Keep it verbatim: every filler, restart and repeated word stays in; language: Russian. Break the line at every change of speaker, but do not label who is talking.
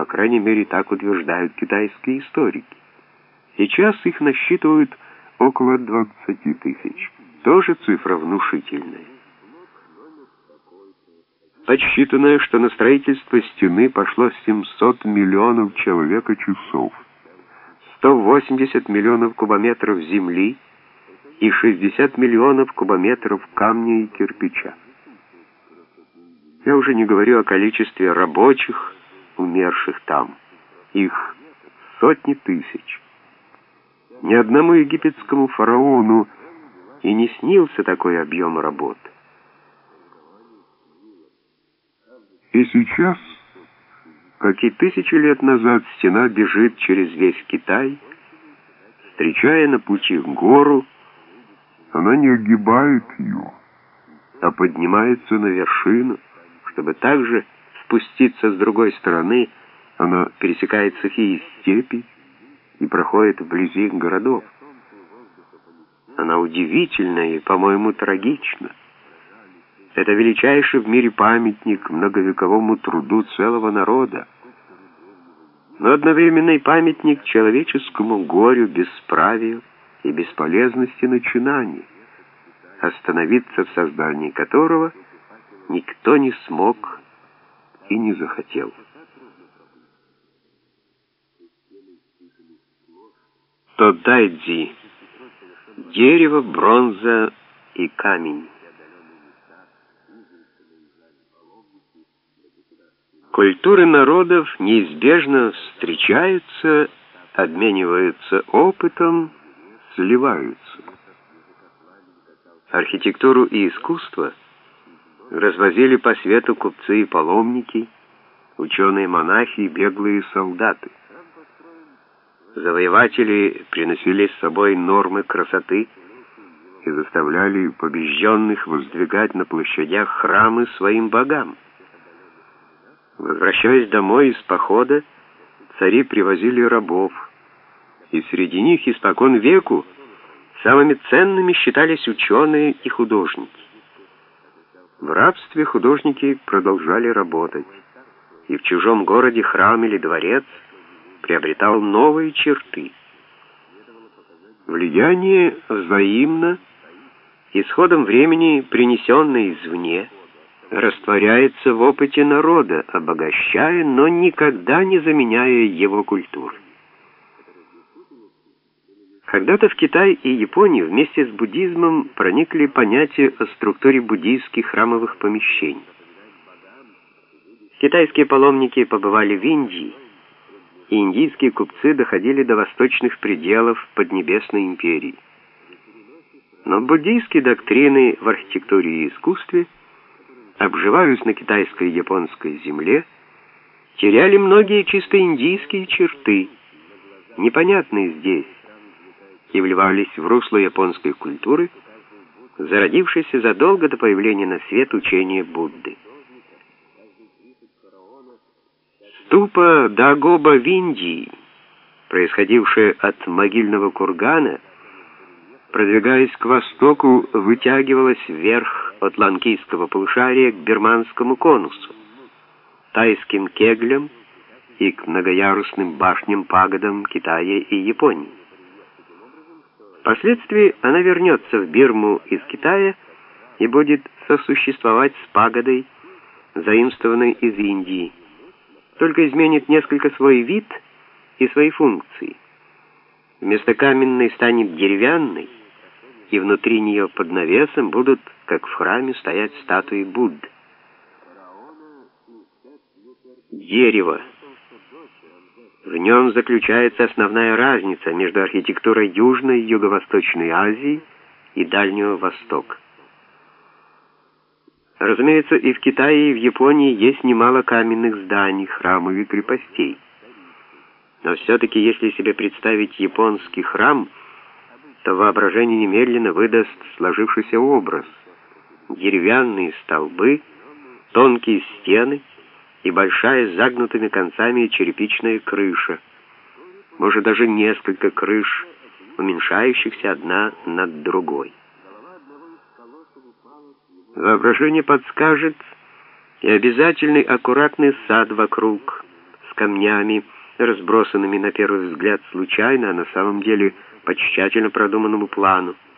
По крайней мере, так утверждают китайские историки. Сейчас их насчитывают около двадцати тысяч. Тоже цифра внушительная. Подсчитано, что на строительство стены пошло семьсот миллионов человека-часов, сто восемьдесят миллионов кубометров земли и шестьдесят миллионов кубометров камня и кирпича. Я уже не говорю о количестве рабочих, умерших там. Их сотни тысяч. Ни одному египетскому фараону и не снился такой объем работ. И сейчас, как и тысячи лет назад, стена бежит через весь Китай, встречая на пути гору. Она не огибает ее, а поднимается на вершину, чтобы также спуститься с другой стороны. Она пересекает сухие степи и проходит вблизи городов. Она удивительна и, по-моему, трагична. Это величайший в мире памятник многовековому труду целого народа, но одновременно и памятник человеческому горю, бесправию и бесполезности начинаний, остановиться в создании которого никто не смог и не захотел. Тодайдзи. Дерево, бронза и камень. Культуры народов неизбежно встречаются, обмениваются опытом, сливаются. Архитектуру и искусство развозили по свету купцы и паломники, ученые-монахи и беглые солдаты. Завоеватели приносили с собой нормы красоты и заставляли побежденных воздвигать на площадях храмы своим богам. Возвращаясь домой из похода, цари привозили рабов, и среди них испокон веку самыми ценными считались ученые и художники. В рабстве художники продолжали работать, и в чужом городе храм или дворец приобретал новые черты. Влияние взаимно, и с ходом времени, принесенное извне, растворяется в опыте народа, обогащая, но никогда не заменяя его культуру. Когда-то в Китай и Японию вместе с буддизмом проникли понятия о структуре буддийских храмовых помещений. Китайские паломники побывали в Индии, и индийские купцы доходили до восточных пределов Поднебесной империи. Но буддийские доктрины в архитектуре и искусстве, обживаясь на китайской и японской земле, теряли многие чисто индийские черты, непонятные здесь, и вливались в русло японской культуры, зародившейся задолго до появления на свет учения Будды. Ступа Дагоба в Индии, происходившая от могильного кургана, продвигаясь к востоку, вытягивалась вверх от ланкийского полушария к Бирманскому конусу, тайским кеглям и к многоярусным башням-пагодам Китая и Японии. Впоследствии она вернется в Бирму из Китая и будет сосуществовать с пагодой, заимствованной из Индии, только изменит несколько свой вид и свои функции. Вместо каменной станет деревянной, и внутри нее под навесом будут, как в храме, стоять статуи Будды. Дерево. В нем заключается основная разница между архитектурой Южной и Юго-Восточной Азии и Дальнего Востока. Разумеется, и в Китае, и в Японии есть немало каменных зданий, храмов и крепостей. Но все-таки, если себе представить японский храм, то воображение немедленно выдаст сложившийся образ. Деревянные столбы, тонкие стены и большая с загнутыми концами черепичная крыша. Может, даже несколько крыш, уменьшающихся одна над другой. Воображение подскажет и обязательный аккуратный сад вокруг, с камнями, разбросанными на первый взгляд случайно, а на самом деле по тщательно продуманному плану.